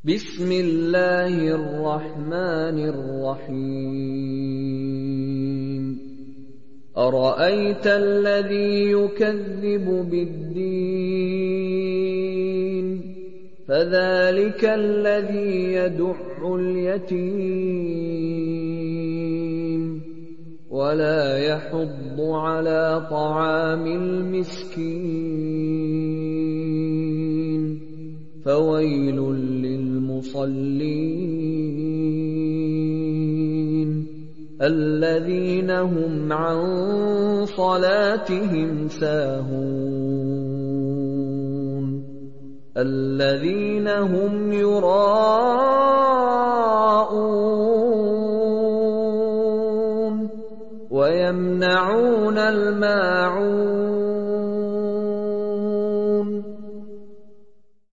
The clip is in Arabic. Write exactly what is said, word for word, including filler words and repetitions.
بسم الله الرحمن الرحيم أرأيت الذي يكذب بالدين فذلك الذي يدع اليتيم ولا يحض على طعام المسكين فويل للمصلين الذين هم عن صلاتهم ساهون الذين هم يراءون ويمنعون الماعون